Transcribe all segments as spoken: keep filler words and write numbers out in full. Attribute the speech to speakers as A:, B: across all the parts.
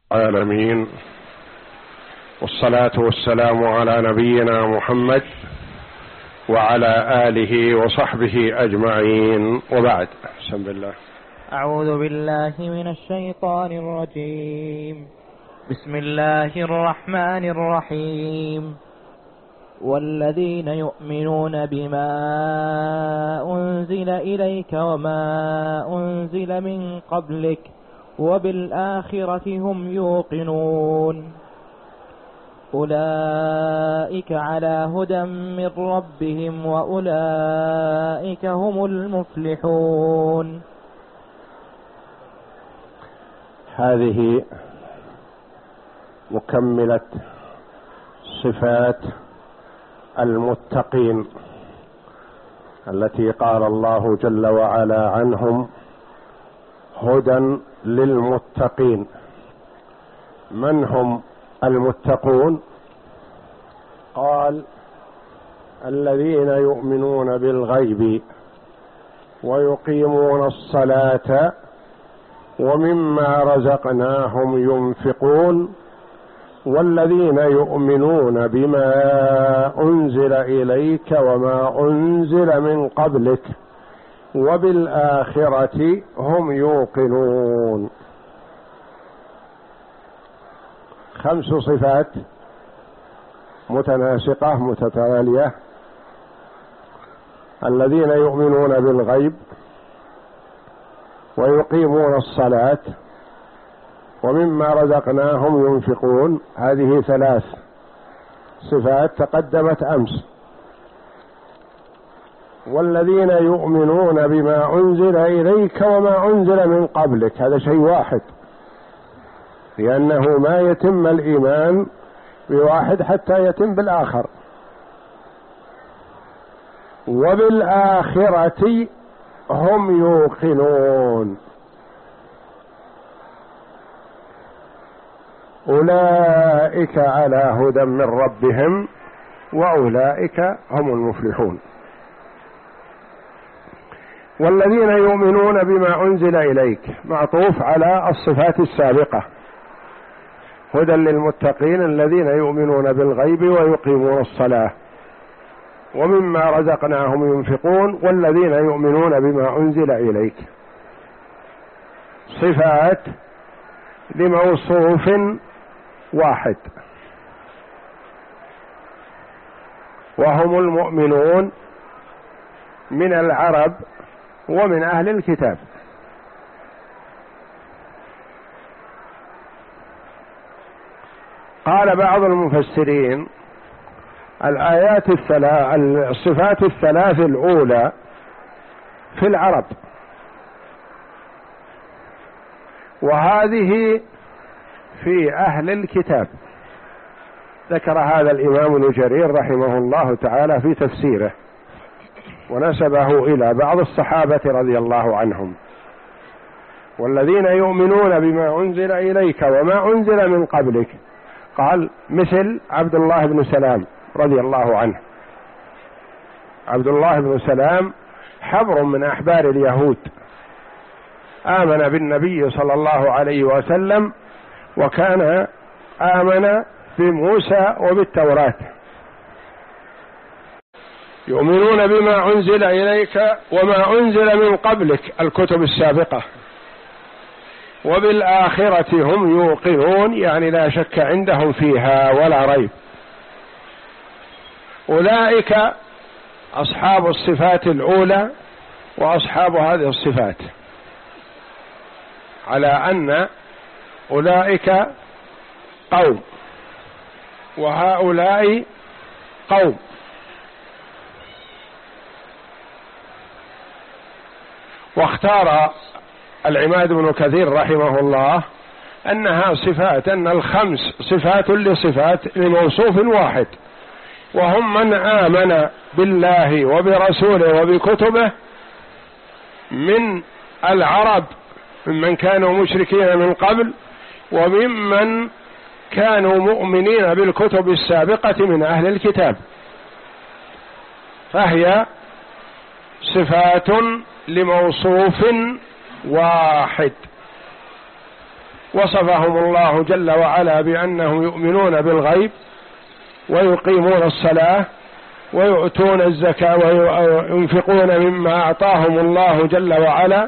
A: العالمين، والصلاة والسلام على نبينا محمد وعلى آله وصحبه أجمعين، وبعد. بسم الله.
B: أعوذ بالله من الشيطان الرجيم. بسم الله الرحمن الرحيم. والذين يؤمنون بما أنزل إليك وما أنزل من قبلك وبالآخرة هم يوقنون أولئك على هدى من ربهم وأولئك هم المفلحون.
A: هذه مكملة صفات المتقين التي قال الله جل وعلا عنهم هدى للمتقين. من هم المتقون؟ قال الذين يؤمنون بالغيب ويقيمون الصلاة ومما رزقناهم ينفقون والذين يؤمنون بما أنزل إليك وما أنزل من قبلك وبالآخرة هم يوقنون. خمس صفات متناسقة متتالية: الذين يؤمنون بالغيب ويقيمون الصلاة ومما رزقناهم ينفقون. هذه ثلاث صفات تقدمت أمس. والذين يؤمنون بما أنزل إليك وما أنزل من قبلك، هذا شيء واحد، لأنه ما يتم الإيمان بواحد حتى يتم بالآخر. وبالآخرة هم يوقنون أولئك على هدى من ربهم وأولئك هم المفلحون. والذين يؤمنون بما أنزل إليك معطوف على الصفات السابقة: هدى للمتقين الذين يؤمنون بالغيب ويقيمون الصلاة ومما رزقناهم ينفقون والذين يؤمنون بما أنزل إليك. صفات لموصوف واحد، وهم المؤمنون من العرب ومن أهل الكتاب. قال بعض المفسرين الآيات الثلاث الصفات الثلاث الأولى في العرب، وهذه في أهل الكتاب. ذكر هذا الإمام ابن جرير رحمه الله تعالى في تفسيره، ونسبه إلى بعض الصحابة رضي الله عنهم. والذين يؤمنون بما أنزل إليك وما أنزل من قبلك، قال مثل عبد الله بن سلام رضي الله عنه. عبد الله بن سلام حبر من أحبار اليهود، آمن بالنبي صلى الله عليه وسلم، وكان آمن بموسى وبالتوراة. يؤمنون بما أنزل إليك وما أنزل من قبلك، الكتب السابقة، وبالآخرة هم يوقنون، يعني لا شك عندهم فيها ولا ريب. أولئك أصحاب الصفات الأولى وأصحاب هذه الصفات، على أن أولئك قوم وهؤلاء قوم. واختار العماد بن كثير رحمه الله أنها صفات، أن الخمس صفات لصفات لموصوف واحد، وهم من آمن بالله وبرسوله وبكتبه من العرب ممن كانوا مشركين من قبل، وممن كانوا مؤمنين بالكتب السابقة من أهل الكتاب. فهي صفات لموصوف واحد. وصفهم الله جل وعلا بأنهم يؤمنون بالغيب ويقيمون الصلاة ويؤتون الزكاة وينفقون مما أعطاهم الله جل وعلا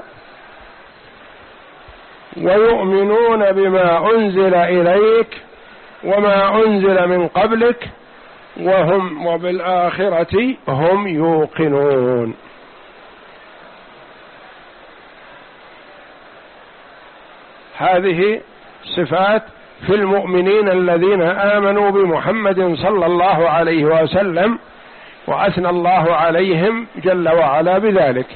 A: ويؤمنون بما أنزل إليك وما أنزل من قبلك وهم وبالآخرة هم يوقنون. هذه صفات في المؤمنين الذين آمنوا بمحمد صلى الله عليه وسلم، وأثنى الله عليهم جل وعلا بذلك.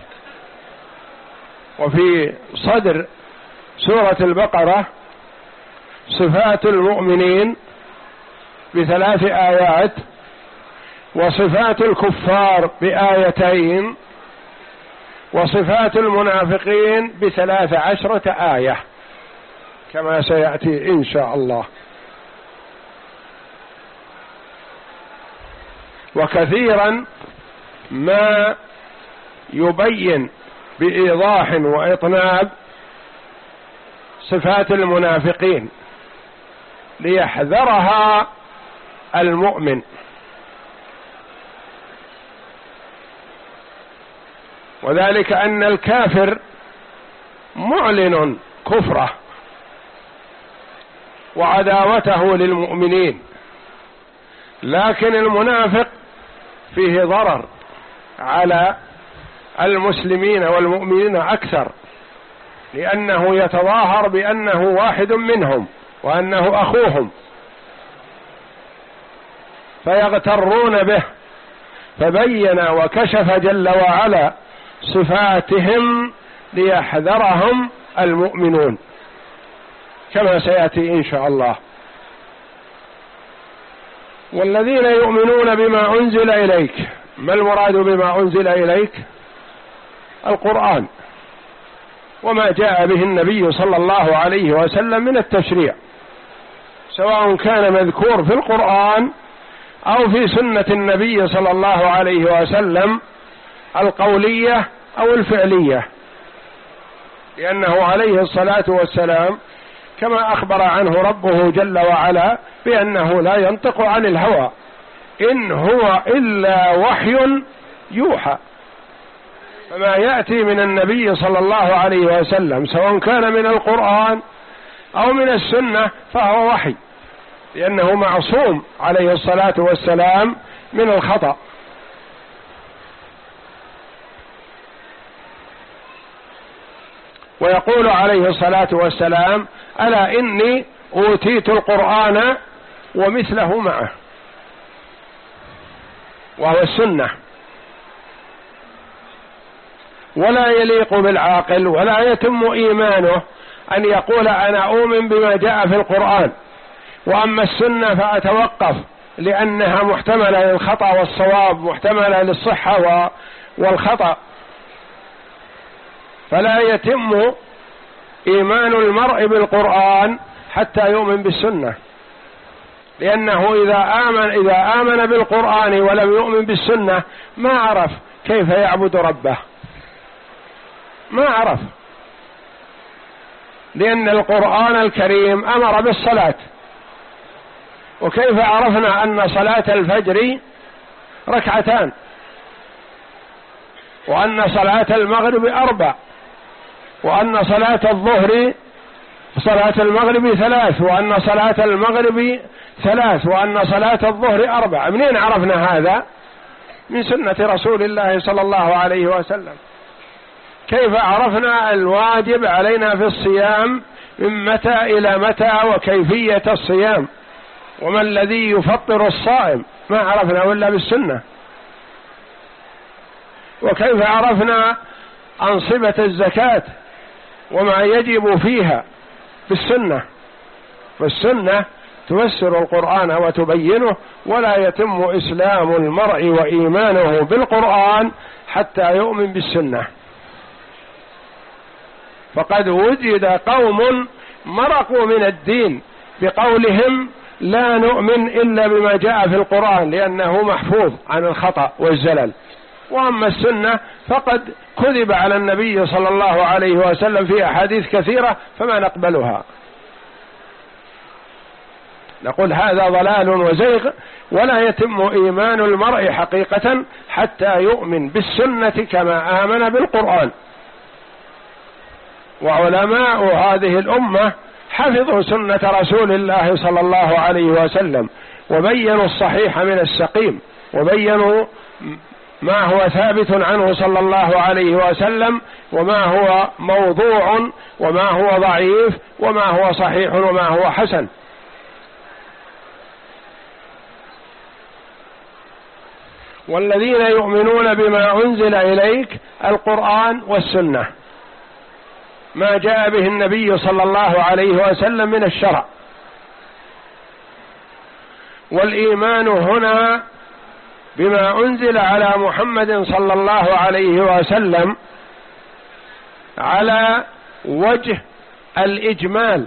A: وفي صدر سورة البقرة صفات المؤمنين بثلاث آيات، وصفات الكفار بآيتين، وصفات المنافقين بثلاث عشرة آية كما سيأتي إن شاء الله. وكثيرا ما يبين بإيضاح وإطناب صفات المنافقين ليحذرها المؤمن، وذلك أن الكافر معلن كفره وعداوته للمؤمنين، لكن المنافق فيه ضرر على المسلمين والمؤمنين أكثر، لأنه يتظاهر بأنه واحد منهم وأنه أخوهم فيغترون به، فبين وكشف جل وعلا صفاتهم ليحذرهم المؤمنون كما سيأتي إن شاء الله. والذين يؤمنون بما أنزل إليك، ما المراد بما أنزل إليك؟ القرآن وما جاء به النبي صلى الله عليه وسلم من التشريع، سواء كان مذكور في القرآن أو في سنة النبي صلى الله عليه وسلم القولية أو الفعلية، لأنه عليه الصلاة والسلام كما أخبر عنه ربه جل وعلا بأنه لا ينطق عن الهوى إن هو إلا وحي يوحى، فما يأتي من النبي صلى الله عليه وسلم سواء كان من القرآن أو من السنة فهو وحي، لأنه معصوم عليه الصلاة والسلام من الخطأ. ويقول عليه الصلاة والسلام: ألا إني أوتيت القرآن ومثله معه، وهو السنة. ولا يليق بالعاقل ولا يتم إيمانه أن يقول أنا أؤمن بما جاء في القرآن، وأما السنة فأتوقف لأنها محتملة للخطأ والصواب، محتملة للصحة والخطأ، فلا يتم إيمان المرء بالقرآن حتى يؤمن بالسنة، لأنه إذا آمن إذا آمن بالقرآن ولم يؤمن بالسنة ما عرف كيف يعبد ربه، ما عرف، لأن القرآن الكريم أمر بالصلاة، وكيف عرفنا أن صلاة الفجر ركعتان، وأن صلاة المغرب أربع، وأن صلاة الظهر صلاة المغرب ثلاث، وأن صلاة المغرب ثلاث، وأن صلاة الظهر أربع؟ منين عرفنا هذا؟ من سنة رسول الله صلى الله عليه وسلم. كيف عرفنا الواجب علينا في الصيام من متى إلى متى وكيفية الصيام وما الذي يفطر الصائم؟ ما عرفنا إلا بالسنة. وكيف عرفنا أنصبة الزكاة وما يجب فيها في السنة؟ فالسنة تفسر القرآن وتبينه، ولا يتم إسلام المرء وإيمانه بالقرآن حتى يؤمن بالسنة. فقد وجد قوم مرقوا من الدين بقولهم لا نؤمن إلا بما جاء في القرآن لأنه محفوظ عن الخطأ والزلل، وأما السنة فقد كذب على النبي صلى الله عليه وسلم في أحاديث كثيرة فما نقبلها. نقول هذا ضلال وزيغ، ولا يتم إيمان المرء حقيقة حتى يؤمن بالسنة كما آمن بالقرآن. وعلماء هذه الأمة حفظوا سنة رسول الله صلى الله عليه وسلم، وبينوا الصحيح من السقيم، وبينوا ما هو ثابت عنه صلى الله عليه وسلم، وما هو موضوع، وما هو ضعيف، وما هو صحيح، وما هو حسن. والذين يؤمنون بما أنزل إليك القرآن والسنة، ما جاء به النبي صلى الله عليه وسلم من الشرع. والإيمان هنا بما أنزل على محمد صلى الله عليه وسلم على وجه الإجمال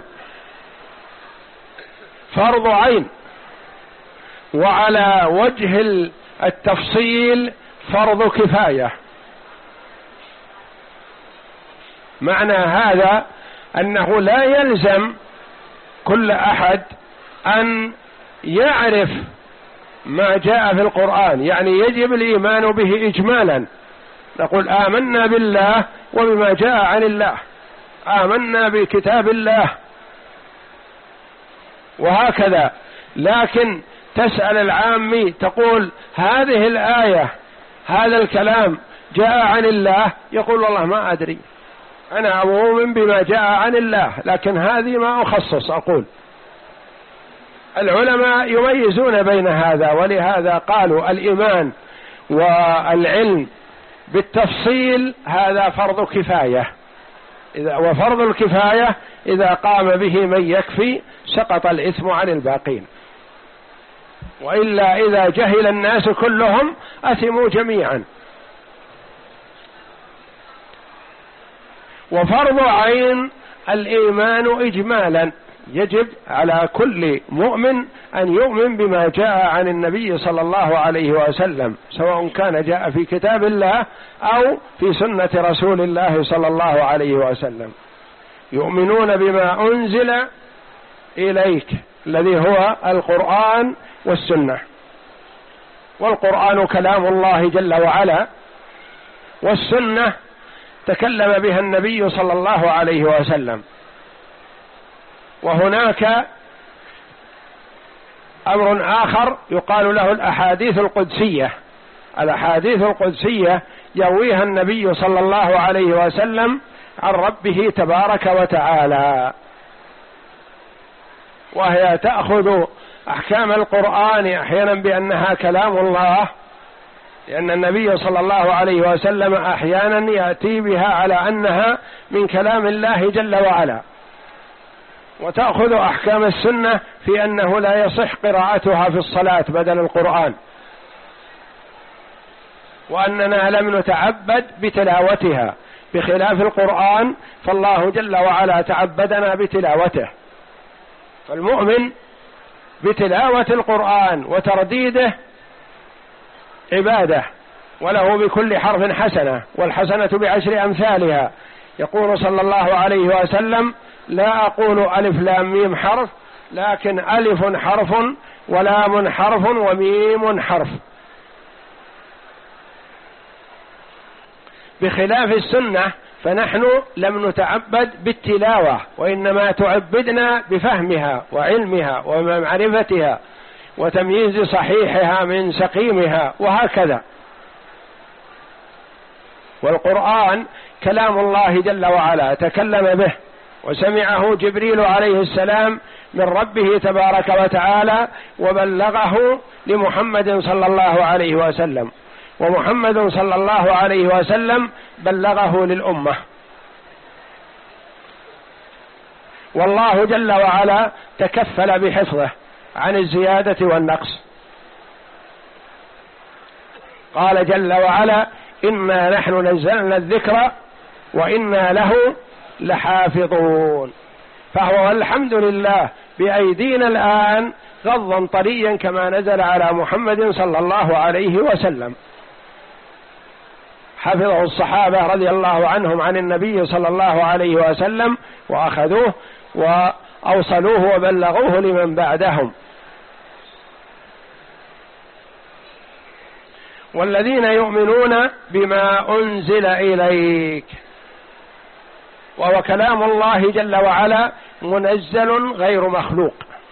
A: فرض عين، وعلى وجه التفصيل فرض كفاية. معنى هذا أنه لا يلزم كل أحد أن يعرف ما جاء في القرآن، يعني يجب الإيمان به إجمالا. نقول آمنا بالله وبما جاء عن الله، آمنا بكتاب الله، وهكذا. لكن تسأل العامي تقول هذه الآية هذا الكلام جاء عن الله، يقول والله ما أدري، أنا أؤمن بما جاء عن الله لكن هذه ما أخصص أقول. العلماء يميزون بين هذا، ولهذا قالوا الإيمان والعلم بالتفصيل هذا فرض كفاية، وفرض الكفاية إذا قام به من يكفي سقط الإثم عن الباقين، وإلا إذا جهل الناس كلهم أثموا جميعا. وفرض عين الإيمان إجمالا، يجب على كل مؤمن أن يؤمن بما جاء عن النبي صلى الله عليه وسلم، سواء كان جاء في كتاب الله أو في سنة رسول الله صلى الله عليه وسلم. يؤمنون بما أنزل إليك الذي هو القرآن والسنة. والقرآن كلام الله جل وعلا، والسنة تكلم بها النبي صلى الله عليه وسلم. وهناك أمر آخر يقال له الأحاديث القدسية. الأحاديث القدسية يرويها النبي صلى الله عليه وسلم عن ربه تبارك وتعالى، وهي تأخذ أحكام القرآن أحيانا بأنها كلام الله، لأن النبي صلى الله عليه وسلم أحيانا يأتي بها على أنها من كلام الله جل وعلا، وتأخذ أحكام السنة في أنه لا يصح قراءتها في الصلاة بدل القرآن، وأننا لم نتعبد بتلاوتها، بخلاف القرآن فالله جل وعلا تعبدنا بتلاوته. فالمؤمن بتلاوة القرآن وترديده عبادة، وله بكل حرف حسنة، والحسنة بعشر أمثالها. يقول صلى الله عليه وسلم لا أقول ألف لام ميم حرف، لكن ألف حرف ولام حرف وميم حرف. بخلاف السنة فنحن لم نتعبد بالتلاوة، وإنما تعبدنا بفهمها وعلمها ومعرفتها وتمييز صحيحها من سقيمها وهكذا. والقرآن كلام الله جل وعلا تكلم به، وسمعه جبريل عليه السلام من ربه تبارك وتعالى، وبلغه لمحمد صلى الله عليه وسلم، ومحمد صلى الله عليه وسلم بلغه للأمة. والله جل وعلا تكفل بحفظه عن الزيادة والنقص. قال جل وعلا إنا نحن نزلنا الذكر وإنا له لحافظون. فهو الحمد لله بأيدينا الآن غضا طريا كما نزل على محمد صلى الله عليه وسلم. حفظه الصحابة رضي الله عنهم عن النبي صلى الله عليه وسلم، وأخذوه وأوصلوه وبلغوه لمن بعدهم، والذين يؤمنون بما أنزل إليك، وهو كلام الله جل وعلا منزل غير مخلوق.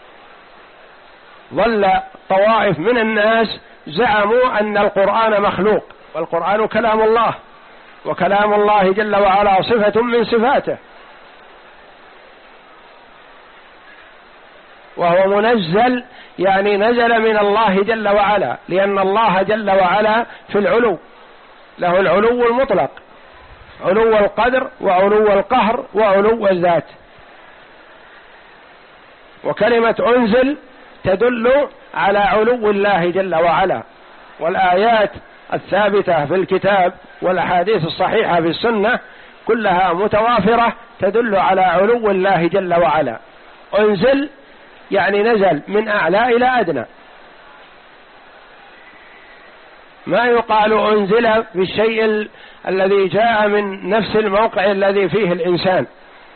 A: ظل طوائف من الناس زعموا أن القرآن مخلوق، والقرآن كلام الله، وكلام الله جل وعلا صفة من صفاته، وهو منزل يعني نزل من الله جل وعلا، لأن الله جل وعلا في العلو، له العلو المطلق، علو القدر وعلو القهر وعلو الذات. وكلمة أنزل تدل على علو الله جل وعلا، والآيات الثابتة في الكتاب والأحاديث الصحيحة في السنة كلها متوافرة تدل على علو الله جل وعلا. أنزل يعني نزل من أعلى إلى أدنى، ما يقال أنزل بالشيء ال... الذي جاء من نفس الموقع الذي فيه الإنسان.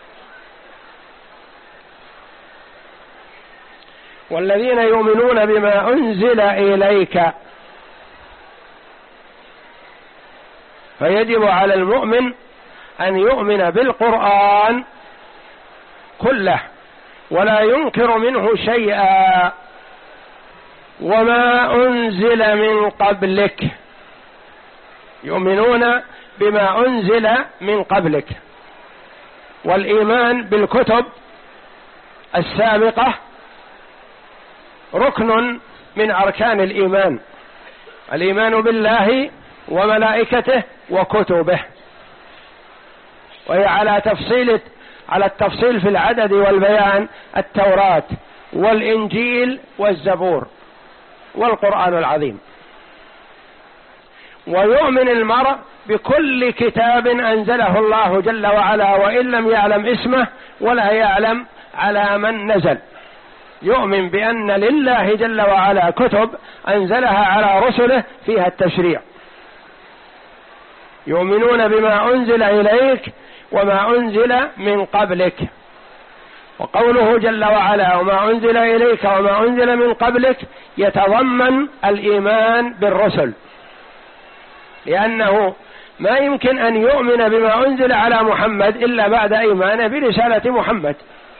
A: والذين يؤمنون بما أنزل إليك، فيجب على المؤمن أن يؤمن بالقرآن كله ولا ينكر منه شيئا. وما أنزل من قبلك، يؤمنون بما أنزل من قبلك، والإيمان بالكتب السابقة ركن من أركان الإيمان، الإيمان بالله وملائكته وكتبه، وهي على تفصيل على التفصيل في العدد والبيان: التوراة والإنجيل والزبور والقرآن العظيم. ويؤمن المرء بكل كتاب أنزله الله جل وعلا وإن لم يعلم اسمه ولا يعلم على من نزل، يؤمن بأن لله جل وعلا كتب أنزلها على رسله فيها التشريع. يؤمنون بما أنزل إليك وما أنزل من قبلك. وقوله جل وعلا وما أنزل إليك وما أنزل من قبلك يتضمن الإيمان بالرسل، لأنه ما يمكن أن يؤمن بما أنزل على محمد إلا بعد إيمانه برسالة محمد،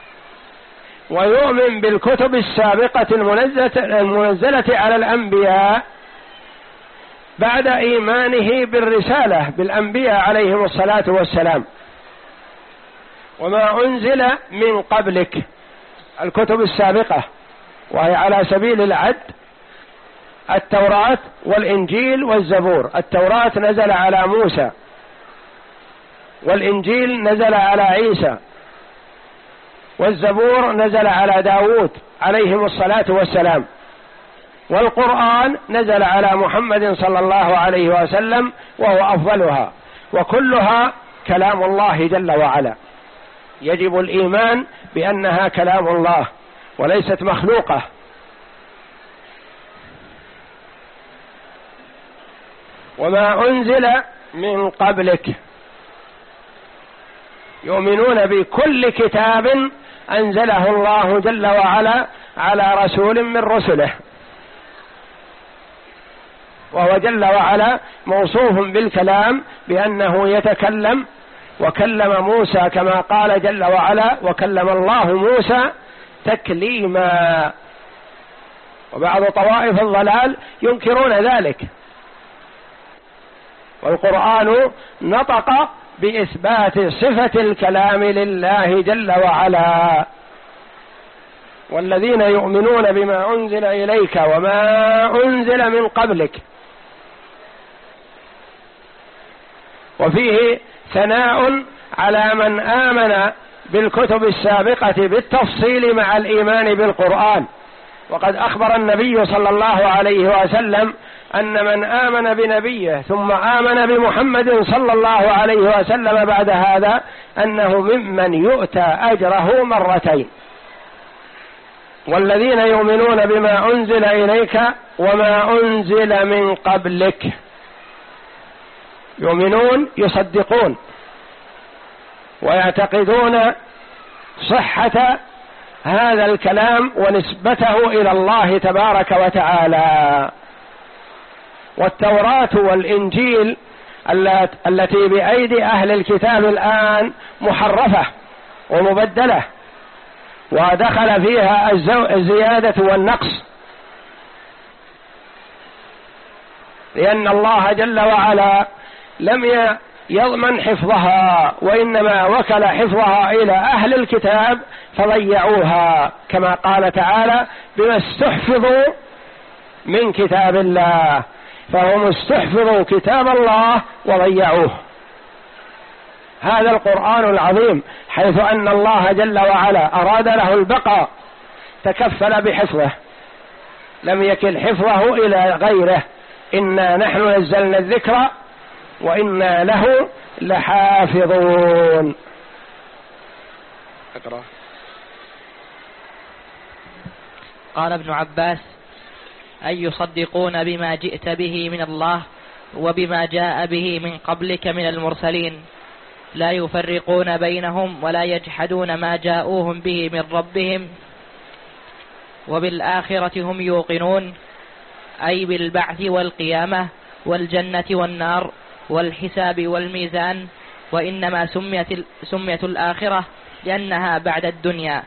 A: ويؤمن بالكتب السابقة المنزلة, المنزلة على الأنبياء بعد إيمانه بالرسالة بالأنبياء عليهم الصلاة والسلام. وما أنزل من قبلك الكتب السابقة، وهي على سبيل العد: التوراة والإنجيل والزبور. التوراة نزل على موسى، والإنجيل نزل على عيسى، والزبور نزل على داود عليهم الصلاة والسلام، والقرآن نزل على محمد صلى الله عليه وسلم وهو أفضلها، وكلها كلام الله جل وعلا. يجب الإيمان بأنها كلام الله وليست مخلوقة. وما أنزل من قبلك، يؤمنون بكل كتاب أنزله الله جل وعلا على رسول من رسله، وهو جل وعلا موصوف بالكلام بأنه يتكلم، وكلم موسى كما قال جل وعلا: وكلم الله موسى تكليما. وبعض طوائف الضلال ينكرون ذلك، والقرآن نطق بإثبات صفة الكلام لله جل وعلا. والذين يؤمنون بما أنزل إليك وما أنزل من قبلك، وفيه ثناء على من آمن بالكتب السابقة بالتفصيل مع الإيمان بالقرآن. وقد أخبر النبي صلى الله عليه وسلم أن من آمن بنبيه ثم آمن بمحمد صلى الله عليه وسلم بعد هذا أنه ممن يؤتى أجره مرتين. والذين يؤمنون بما أنزل إليك وما أنزل من قبلك، يؤمنون يصدقون ويعتقدون صحة هذا الكلام ونسبته إلى الله تبارك وتعالى. والتوراة والإنجيل التي بأيدي أهل الكتاب الآن محرفة ومبدلة، ودخل فيها الزيادة والنقص، لأن الله جل وعلا لم يضمن حفظها، وإنما وكل حفظها إلى أهل الكتاب فضيعوها، كما قال تعالى: بما استحفظوا من كتاب الله، فهم استحفظوا كتاب الله وضيعوه. هذا القرآن العظيم حيث أن الله جل وعلا أراد له البقاء تكفل بحفظه، لم يكل حفظه إلى غيره: إنا نحن نزلنا الذكر وإنا له لحافظون. أقرأ.
B: قال ابن عباس: أي يصدقون بما جئت به من الله وبما جاء به من قبلك من المرسلين، لا يفرقون بينهم ولا يجحدون ما جاءوهم به من ربهم، وبالآخرة هم يوقنون، أي بالبعث والقيامة والجنة والنار والحساب والميزان، وإنما سميت, سميت الآخرة لأنها بعد الدنيا.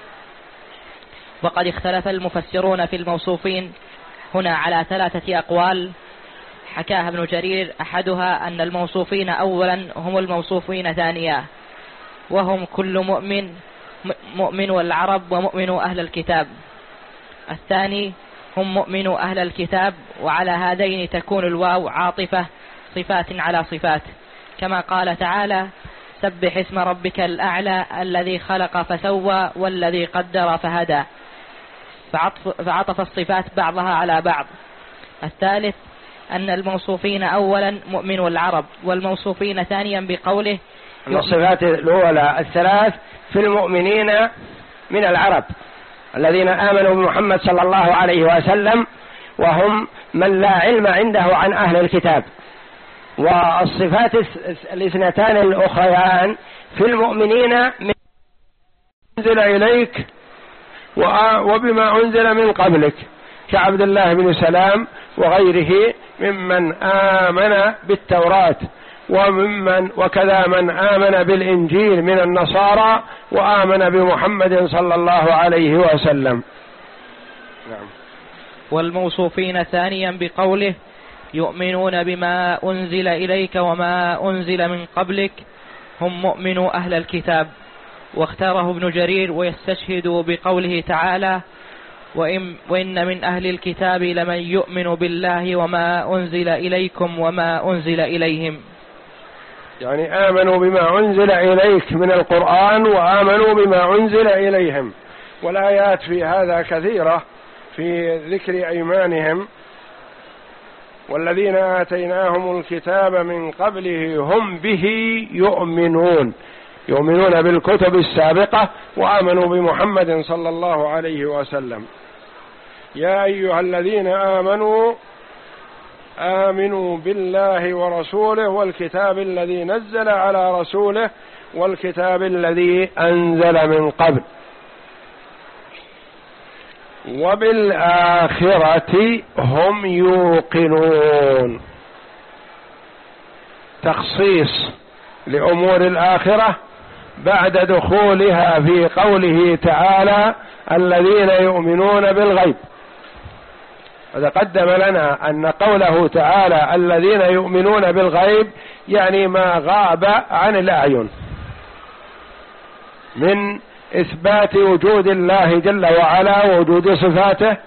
B: وقد اختلف المفسرون في الموصوفين هنا على ثلاثة أقوال حكاها ابن جرير. أحدها أن الموصوفين أولا هم الموصوفين ثانيا، وهم كل مؤمن مؤمن العرب ومؤمن أهل الكتاب. الثاني هم مؤمن أهل الكتاب، وعلى هذين تكون الواو عاطفة صفات على صفات، كما قال تعالى: سبح اسم ربك الأعلى الذي خلق فسوى والذي قدر فهدى، فعطف الصفات بعضها على بعض. الثالث أن الموصوفين أولا مؤمن العرب، والموصوفين ثانيا بقوله
A: الصفات الأولى الثلاث في المؤمنين من العرب الذين آمنوا بمحمد صلى الله عليه وسلم، وهم من لا علم عنده عن أهل الكتاب. والصفات الاثنتان الأخريان في المؤمنين من أنزل إليك وبما أنزل من قبلك، كعبد الله بن سلام وغيره ممن آمن بالتوراة، وممن وكذا من آمن بالإنجيل من النصارى وآمن بمحمد صلى الله عليه وسلم.
B: نعم. والموصوفين ثانيا بقوله يؤمنون بما أنزل إليك وما أنزل من قبلك هم مؤمنو أهل الكتاب. واختاره ابن جرير ويستشهد بقوله تعالى: وإن, وإن من أهل الكتاب لمن يؤمن بالله وما أنزل إليكم وما أنزل إليهم،
A: يعني آمنوا بما أنزل إليك من القرآن وآمنوا بما أنزل إليهم. والآيات في هذا كثيرة في ذكر أيمانهم: والذين آتيناهم الكتاب من قبله هم به يؤمنون، يؤمنون بالكتب السابقة وآمنوا بمحمد صلى الله عليه وسلم. يا أيها الذين آمنوا آمنوا بالله ورسوله والكتاب الذي نزل على رسوله والكتاب الذي أنزل من قبل وبالآخرة هم يوقنون. تخصيص لأمور الآخرة بعد دخولها في قوله تعالى: الذين يؤمنون بالغيب. وتقدم لنا أن قوله تعالى الذين يؤمنون بالغيب يعني ما غاب عن الأعين من إثبات وجود الله جل وعلا ووجود صفاته،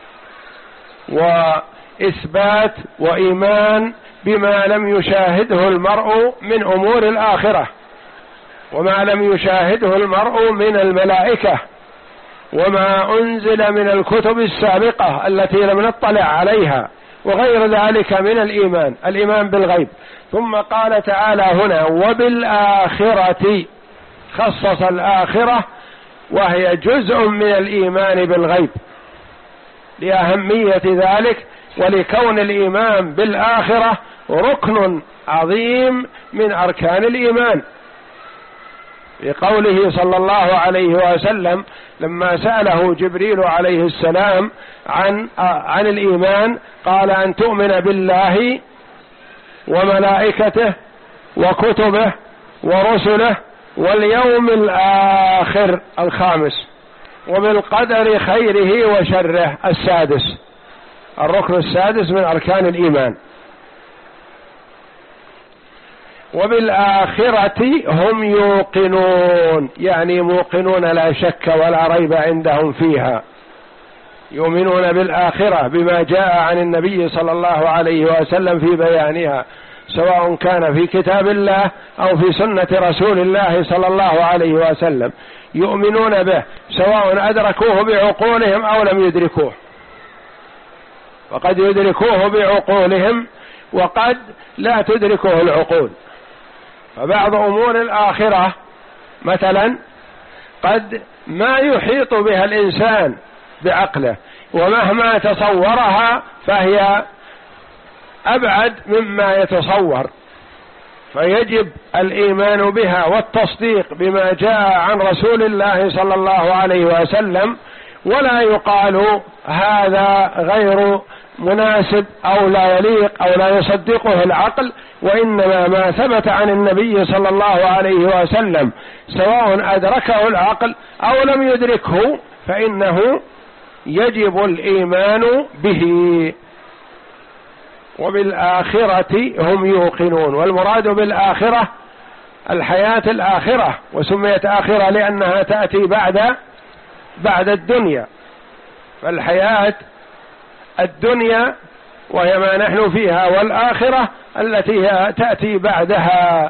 A: وإثبات وإيمان بما لم يشاهده المرء من أمور الآخرة، وما لم يشاهده المرء من الملائكة، وما أنزل من الكتب السابقة التي لم نطلع عليها، وغير ذلك من الإيمان، الإيمان بالغيب. ثم قال تعالى هنا: وبالآخرة، خصص الآخرة وهي جزء من الإيمان بالغيب لأهمية ذلك، ولكون الإيمان بالآخرة ركن عظيم من أركان الإيمان. لقوله صلى الله عليه وسلم لما سأله جبريل عليه السلام عن عن الإيمان قال أن تؤمن بالله وملائكته وكتبه ورسله واليوم الآخر الخامس وبالقدر خيره وشره السادس، الركن السادس من أركان الإيمان. وبالآخرة هم يوقنون، يعني موقنون لا شك ولا ريب عندهم فيها، يؤمنون بالآخرة بما جاء عن النبي صلى الله عليه وسلم في بيانها، سواء كان في كتاب الله أو في سنة رسول الله صلى الله عليه وسلم، يؤمنون به سواء أدركوه بعقولهم أو لم يدركوه، وقد يدركوه بعقولهم وقد لا تدركه العقول. فبعض أمور الآخرة مثلا قد ما يحيط بها الإنسان بعقله، ومهما تصورها فهي أبعد مما يتصور، فيجب الإيمان بها والتصديق بما جاء عن رسول الله صلى الله عليه وسلم، ولا يقال هذا غير مناسب أو لا يليق أو لا يصدقه العقل، وإنما ما ثبت عن النبي صلى الله عليه وسلم سواء أدركه العقل أو لم يدركه فإنه يجب الإيمان به. وبالآخرة هم يوقنون، والمراد بالآخرة الحياة الآخرة، وسميت آخرة لأنها تأتي بعد بعد الدنيا، فالحياة الدنيا وهي ما نحن فيها، والآخرة التي هي تأتي بعدها.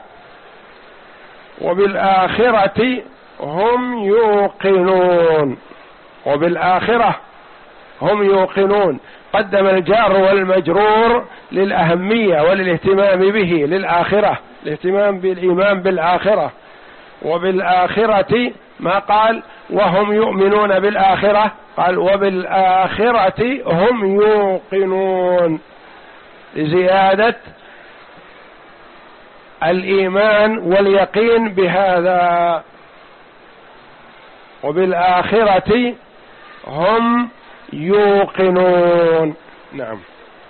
A: وبالآخرة هم يوقنون، وبالآخرة هم يوقنون، قدم الجار والمجرور للأهمية وللاهتمام به للآخرة، الاهتمام بالإيمان بالآخرة. وبالآخرة ما قال وهم يؤمنون بالآخرة، قال وبالآخرة هم يوقنون لزيادة الإيمان واليقين بهذا. وبالآخرة هم يوقنون. نعم.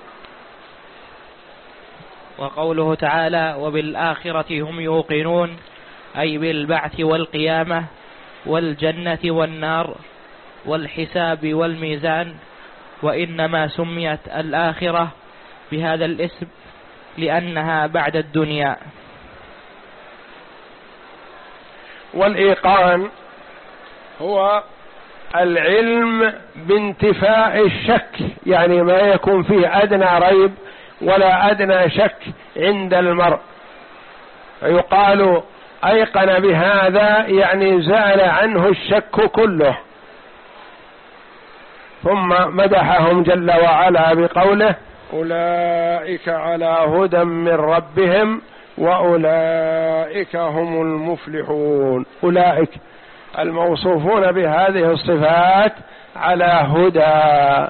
B: وقوله تعالى وبالآخرة هم يوقنون أي بالبعث والقيامة والجنة والنار والحساب والميزان، وإنما سميت الآخرة بهذا الاسم لأنها بعد الدنيا.
A: والإيقان هو العلم بانتفاء الشك، يعني ما يكون فيه أدنى ريب ولا أدنى شك عند المرء، فيقال أيقن بهذا يعني زال عنه الشك كله. ثم مدحهم جل وعلا بقوله أولئك على هدى من ربهم وأولئك هم المفلحون. أولئك الموصوفون بهذه الصفات على هدى،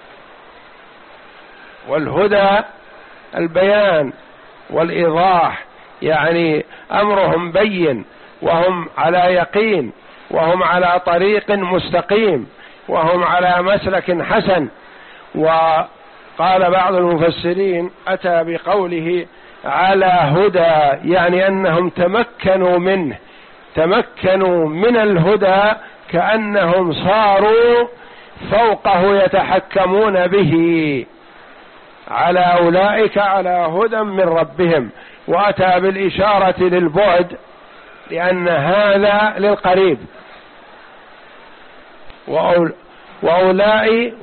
A: والهدى البيان والإيضاح، يعني أمرهم بين وهم على يقين وهم على طريق مستقيم وهم على مسلك حسن. وقال بعض المفسرين أتى بقوله على هدى يعني أنهم تمكنوا منه، تمكنوا من الهدى كأنهم صاروا فوقه يتحكمون به. على أولئك على هدى من ربهم، وأتى بالإشارة للبعد لأن هذا للقريب، وأولئك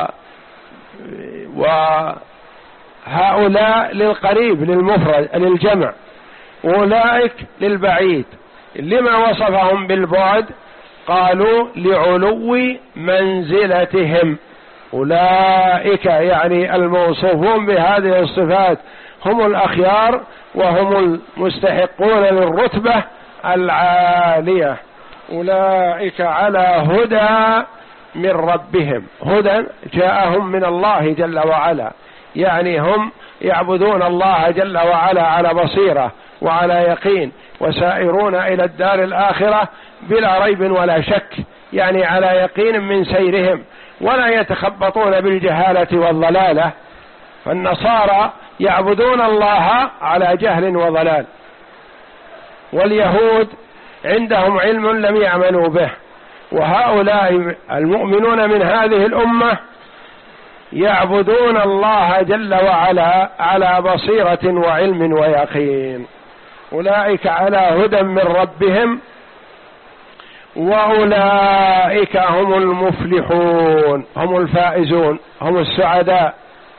A: وهؤلاء للقريب للمفرد للجمع، أولئك للبعيد. لما وصفهم بالبعد؟ قالوا لعلو منزلتهم. أولئك يعني الموصوفون بهذه الصفات هم الأخيار وهم المستحقون للرتبة العالية. أولئك على هدى من ربهم، هدى جاءهم من الله جل وعلا، يعني هم يعبدون الله جل وعلا على بصيرة وعلى يقين، وسائرون إلى الدار الآخرة بلا ريب ولا شك، يعني على يقين من سيرهم، ولا يتخبطون بالجهالة والضلالة. فالنصارى يعبدون الله على جهل وضلال، واليهود عندهم علم لم يعملوا به، وهؤلاء المؤمنون من هذه الأمة يعبدون الله جل وعلا على بصيرة وعلم ويقين. أولئك على هدى من ربهم وأولئك هم المفلحون، هم الفائزون، هم السعداء،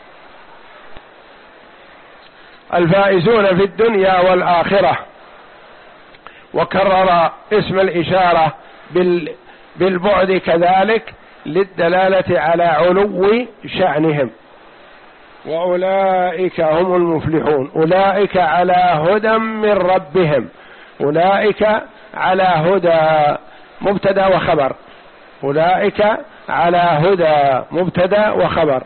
A: الفائزون في الدنيا والآخرة. وكرر اسم الإشارة بالبعد كذلك للدلالة على علو شأنهم. وأولئك هم المفلحون، أولئك على هدى من ربهم، أولئك على هدى مبتدأ وخبر، أولئك على هدى مبتدأ وخبر.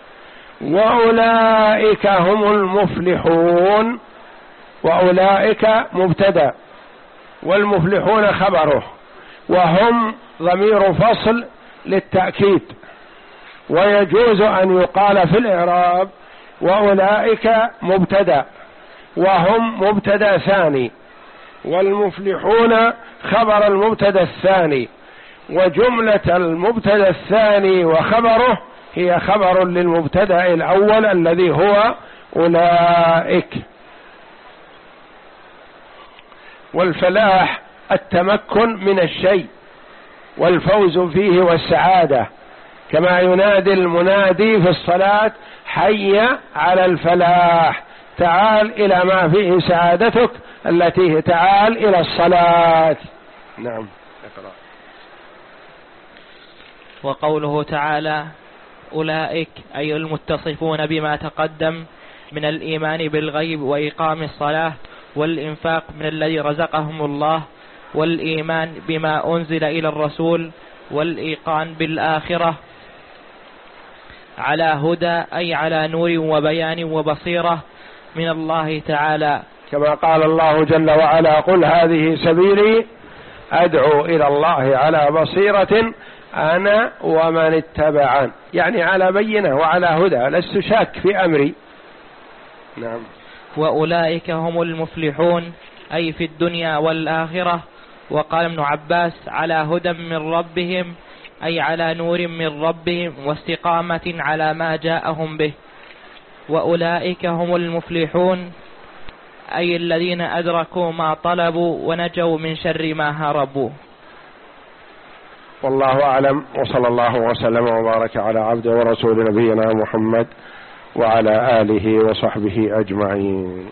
A: وأولئك هم المفلحون، وأولئك مبتدأ والمفلحون خبره، وهم ضمير فصل للتأكيد، ويجوز أن يقال في الإعراب وأولئك مبتدأ وهم مبتدأ ثاني، والمفلحون خبر المبتدأ الثاني، وجملة المبتدأ الثاني وخبره هي خبر للمبتدأ الأول الذي هو أولئك. والفلاح التمكن من الشيء والفوز فيه والسعادة، كما ينادي المنادي في الصلاة حي على الفلاح، تعال إلى ما فيه سعادتك التي تعال إلى الصلاة. نعم. اقرأ.
B: وقوله تعالى أولئك أي المتصفون بما تقدم من الإيمان بالغيب وإقام الصلاة والإنفاق من الذي رزقهم الله والإيمان بما أنزل إلى الرسول والإيقان بالآخرة، على هدى أي على نور وبيان وبصيرة من الله تعالى،
A: كما قال الله جل وعلا قل هذه سبيلي أدعو إلى الله على بصيرة أنا ومن اتبعن، يعني على بينة وعلى هدى، لست شاك في أمري. نعم.
B: وأولئك هم المفلحون أي في الدنيا والآخرة. وقال ابن عباس على هدى من ربهم أي على نور من ربهم واستقامة على ما جاءهم به. وأولئك هم المفلحون أي الذين أدركوا ما طلبوا ونجوا من شر ما هربوا.
A: والله أعلم، وصلى الله وسلم وبارك على عبده ورسول نبينا محمد وعلى آله وصحبه أجمعين.